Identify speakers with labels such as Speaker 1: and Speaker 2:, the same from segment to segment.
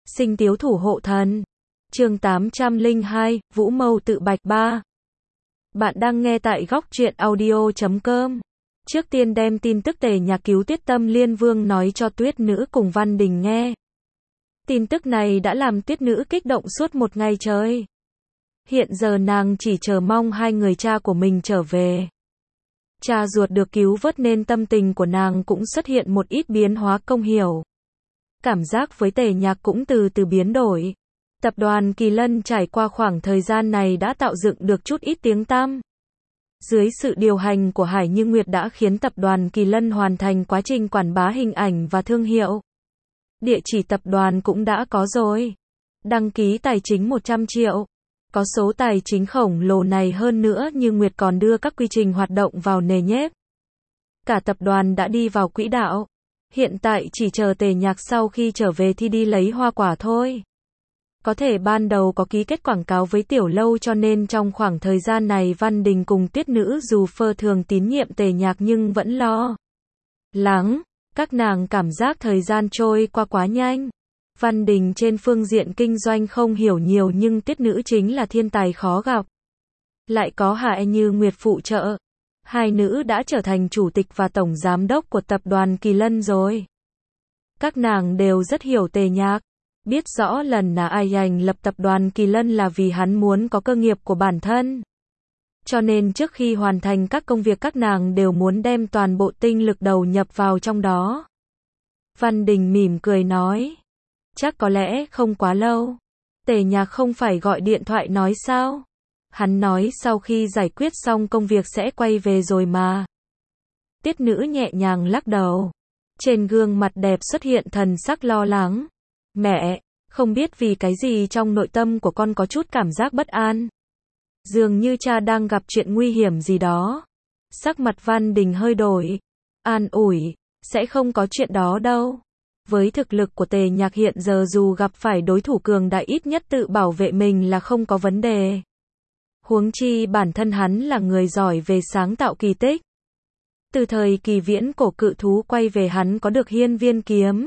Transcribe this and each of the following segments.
Speaker 1: Sinh Tiếu Thủ Hộ Thần. Chương 802, Vũ Mâu Tự Bạch 3. Bạn đang nghe tại góc truyện audio.com. Trước tiên đem tin tức Tề Nhạc cứu Tuyết Tâm Liên Vương nói cho Tuyết Nữ cùng Văn Đình nghe. Tin tức này đã làm Tuyết Nữ kích động suốt một ngày trời. Hiện giờ nàng chỉ chờ mong hai người cha của mình trở về. Cha ruột được cứu vớt nên tâm tình của nàng cũng xuất hiện một ít biến hóa công hiểu. Cảm giác với Tề Nhạc cũng từ từ biến đổi. Tập đoàn Kỳ Lân trải qua khoảng thời gian này đã tạo dựng được chút ít tiếng tăm. Dưới sự điều hành của Hải Như Nguyệt đã khiến tập đoàn Kỳ Lân hoàn thành quá trình quảng bá hình ảnh và thương hiệu. Địa chỉ tập đoàn cũng đã có rồi. Đăng ký tài chính 100 triệu. Có số tài chính khổng lồ này hơn nữa Như Nguyệt còn đưa các quy trình hoạt động vào nề nếp. Cả tập đoàn đã đi vào quỹ đạo. Hiện tại chỉ chờ Tề Nhạc sau khi trở về thì đi lấy hoa quả thôi. Có thể ban đầu có ký kết quảng cáo với Tiểu Lâu cho nên trong khoảng thời gian này Văn Đình cùng Tuyết Nữ dù phi thường tín nhiệm Tề Nhạc nhưng vẫn lo lắng. Các nàng cảm giác thời gian trôi qua quá nhanh. Văn Đình trên phương diện kinh doanh không hiểu nhiều nhưng Tuyết Nữ chính là thiên tài khó gặp. Lại có Hải Như Nguyệt phụ trợ. Hai nữ đã trở thành chủ tịch và tổng giám đốc của tập đoàn Kỳ Lân rồi. Các nàng đều rất hiểu Tề Nhạc. Biết rõ lần là ai thành lập tập đoàn Kỳ Lân là vì hắn muốn có cơ nghiệp của bản thân. Cho nên trước khi hoàn thành các công việc các nàng đều muốn đem toàn bộ tinh lực đầu nhập vào trong đó. Văn Đình mỉm cười nói. Chắc có lẽ không quá lâu. Tề Nhạc không phải gọi điện thoại nói sao? Hắn nói sau khi giải quyết xong công việc sẽ quay về rồi mà. Tuyết Nữ nhẹ nhàng lắc đầu. Trên gương mặt đẹp xuất hiện thần sắc lo lắng. Mẹ, không biết vì cái gì trong nội tâm của con có chút cảm giác bất an. Dường như cha đang gặp chuyện nguy hiểm gì đó. Sắc mặt Văn Đình hơi đổi. An ủi, sẽ không có chuyện đó đâu. Với thực lực của Tề Nhạc hiện giờ dù gặp phải đối thủ cường đại ít nhất tự bảo vệ mình là không có vấn đề. Huống chi bản thân hắn là người giỏi về sáng tạo kỳ tích. Từ thời kỳ viễn cổ cự thú quay về hắn có được hiên viên kiếm.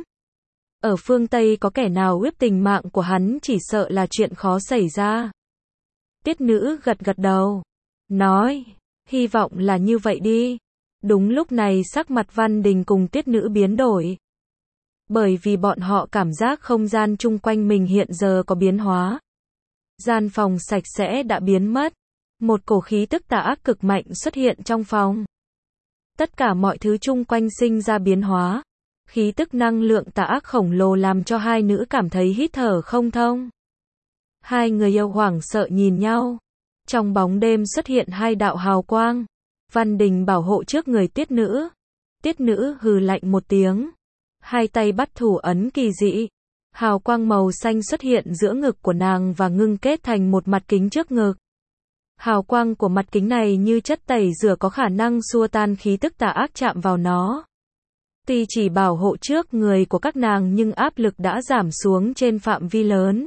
Speaker 1: Ở phương Tây có kẻ nào ướp tình mạng của hắn chỉ sợ là chuyện khó xảy ra. Tuyết Nữ gật gật đầu. Nói, hy vọng là như vậy đi. Đúng lúc này sắc mặt Văn Đình cùng Tuyết Nữ biến đổi. Bởi vì bọn họ cảm giác không gian chung quanh mình hiện giờ có biến hóa. Gian phòng sạch sẽ đã biến mất. Một cổ khí tức tà ác cực mạnh xuất hiện trong phòng. Tất cả mọi thứ chung quanh sinh ra biến hóa. Khí tức năng lượng tà ác khổng lồ làm cho hai nữ cảm thấy hít thở không thông. Hai người yêu hoảng sợ nhìn nhau. Trong bóng đêm xuất hiện hai đạo hào quang. Văn Đình bảo hộ trước người Tuyết Nữ. Tuyết Nữ hừ lạnh một tiếng. Hai tay bắt thủ ấn kỳ dị. Hào quang màu xanh xuất hiện giữa ngực của nàng và ngưng kết thành một mặt kính trước ngực. Hào quang của mặt kính này như chất tẩy rửa có khả năng xua tan khí tức tà ác chạm vào nó. Tuy chỉ bảo hộ trước người của các nàng nhưng áp lực đã giảm xuống trên phạm vi lớn.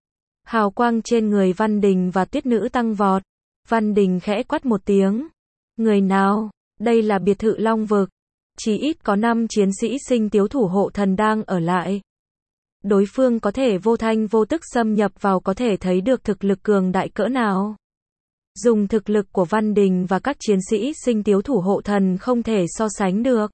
Speaker 1: Hào quang trên người Văn Đình và Tuyết Nữ tăng vọt. Văn Đình khẽ quát một tiếng. Người nào? Đây là biệt thự Long Vực. Chỉ ít có 5 chiến sĩ Sinh Tiếu Thủ Hộ Thần đang ở lại. Đối phương có thể vô thanh vô tức xâm nhập vào có thể thấy được thực lực cường đại cỡ nào. Dùng thực lực của Văn Đình và các chiến sĩ Sinh Tiếu Thủ Hộ Thần không thể so sánh được.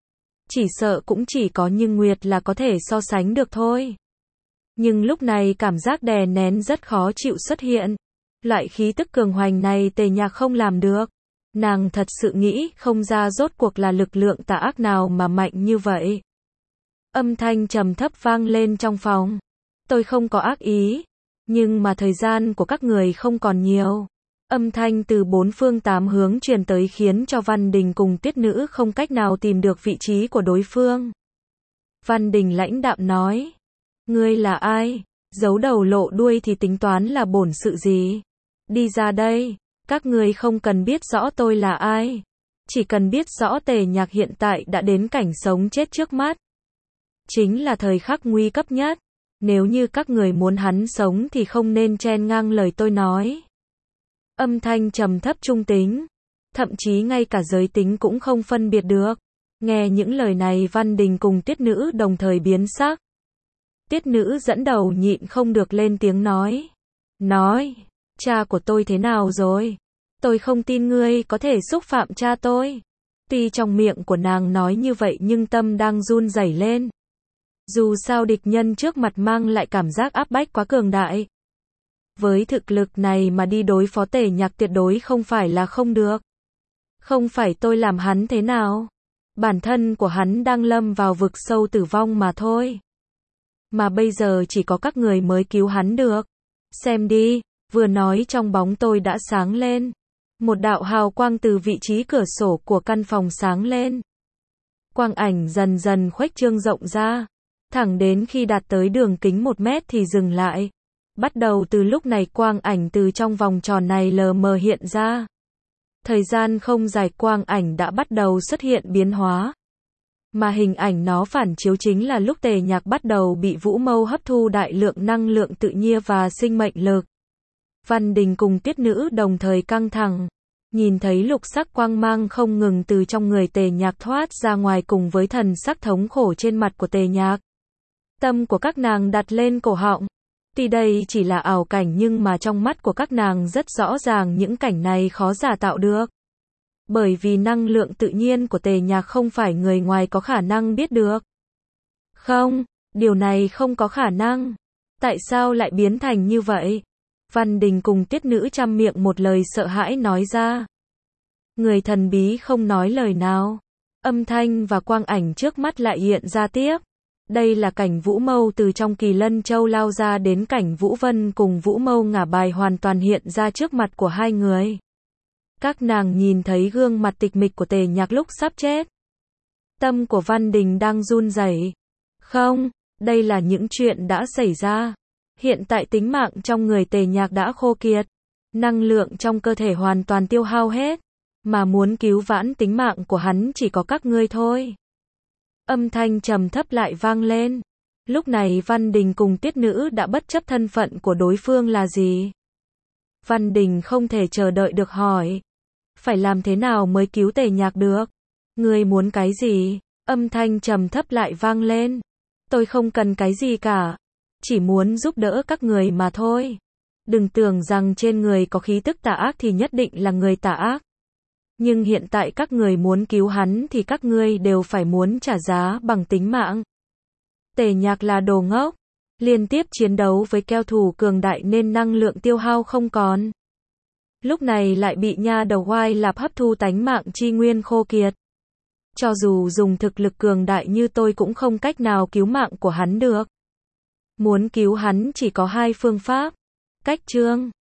Speaker 1: Chỉ sợ cũng chỉ có Như Nguyệt là có thể so sánh được thôi. Nhưng lúc này cảm giác đè nén rất khó chịu xuất hiện. Loại khí tức cường hoành này Tề Nhạc không làm được. Nàng thật sự nghĩ không ra rốt cuộc là lực lượng tà ác nào mà mạnh như vậy. Âm thanh trầm thấp vang lên trong phòng. Tôi không có ác ý. Nhưng mà thời gian của các người không còn nhiều. Âm thanh từ bốn phương tám hướng truyền tới khiến cho Văn Đình cùng Tuyết Nữ không cách nào tìm được vị trí của đối phương. Văn Đình lãnh đạm nói. Ngươi là ai? Giấu đầu lộ đuôi thì tính toán là bổn sự gì? Đi ra đây. Các ngươi không cần biết rõ tôi là ai. Chỉ cần biết rõ Tề Nhạc hiện tại đã đến cảnh sống chết trước mắt. Chính là thời khắc nguy cấp nhất. Nếu như các người muốn hắn sống thì không nên chen ngang lời tôi nói. Âm thanh trầm thấp trung tính. Thậm chí ngay cả giới tính cũng không phân biệt được. Nghe những lời này Văn Đình cùng Tuyết Nữ đồng thời biến sắc. Tiết nữ dẫn đầu nhịn không được lên tiếng nói. Nói, cha của tôi thế nào rồi? Tôi không tin ngươi có thể xúc phạm cha tôi. Tuy trong miệng của nàng nói như vậy nhưng tâm đang run rẩy lên. Dù sao địch nhân trước mặt mang lại cảm giác áp bách quá cường đại. Với thực lực này mà đi đối phó Tề Nhạc tuyệt đối không phải là không được. Không phải tôi làm hắn thế nào. Bản thân của hắn đang lâm vào vực sâu tử vong mà thôi. Mà bây giờ chỉ có các người mới cứu hắn được. Xem đi, vừa nói trong bóng tôi đã sáng lên. Một đạo hào quang từ vị trí cửa sổ của căn phòng sáng lên. Quang ảnh dần dần khuếch trương rộng ra. Thẳng đến khi đạt tới đường kính 1 mét thì dừng lại. Bắt đầu từ lúc này quang ảnh từ trong vòng tròn này lờ mờ hiện ra. Thời gian không dài quang ảnh đã bắt đầu xuất hiện biến hóa. Mà hình ảnh nó phản chiếu chính là lúc Tề Nhạc bắt đầu bị Vũ Mâu hấp thu đại lượng năng lượng tự nhiên và sinh mệnh lực. Văn Đình cùng Tiết nữ đồng thời căng thẳng. Nhìn thấy lục sắc quang mang không ngừng từ trong người Tề Nhạc thoát ra ngoài cùng với thần sắc thống khổ trên mặt của Tề Nhạc. Tâm của các nàng đặt lên cổ họng. Tuy đây chỉ là ảo cảnh nhưng mà trong mắt của các nàng rất rõ ràng những cảnh này khó giả tạo được. Bởi vì năng lượng tự nhiên của Tề Nhạc không phải người ngoài có khả năng biết được. Không, điều này không có khả năng. Tại sao lại biến thành như vậy? Văn Đình cùng Tiết nữ trăm miệng một lời sợ hãi nói ra. Người thần bí không nói lời nào. Âm thanh và quang ảnh trước mắt lại hiện ra tiếp. Đây là cảnh Vũ Mâu từ trong Kỳ Lân Châu lao ra đến cảnh Vũ Vân cùng Vũ Mâu ngả bài hoàn toàn hiện ra trước mặt của hai người. Các nàng nhìn thấy gương mặt tịch mịch của Tề Nhạc lúc sắp chết. Tâm của Văn Đình đang run rẩy. Không, đây là những chuyện đã xảy ra. Hiện tại tính mạng trong người Tề Nhạc đã khô kiệt. Năng lượng trong cơ thể hoàn toàn tiêu hao hết. Mà muốn cứu vãn tính mạng của hắn chỉ có các ngươi thôi. Âm thanh trầm thấp lại vang lên. Lúc này Văn Đình cùng Tiết nữ đã bất chấp thân phận của đối phương là gì. Văn Đình không thể chờ đợi được hỏi. Phải làm thế nào mới cứu Tề Nhạc được? Ngươi muốn cái gì? Âm thanh trầm thấp lại vang lên. Tôi không cần cái gì cả. Chỉ muốn giúp đỡ các người mà thôi. Đừng tưởng rằng trên người có khí tức tà ác thì nhất định là người tà ác. Nhưng hiện tại các người muốn cứu hắn thì các ngươi đều phải muốn trả giá bằng tính mạng. Tề Nhạc là đồ ngốc. Liên tiếp chiến đấu với kẻ thù cường đại nên năng lượng tiêu hao không còn. Lúc này lại bị nha đầu Oai Lạp hấp thu tánh mạng chi nguyên khô kiệt. Cho dù dùng thực lực cường đại như tôi cũng không cách nào cứu mạng của hắn được. Muốn cứu hắn chỉ có hai phương pháp. Cách chương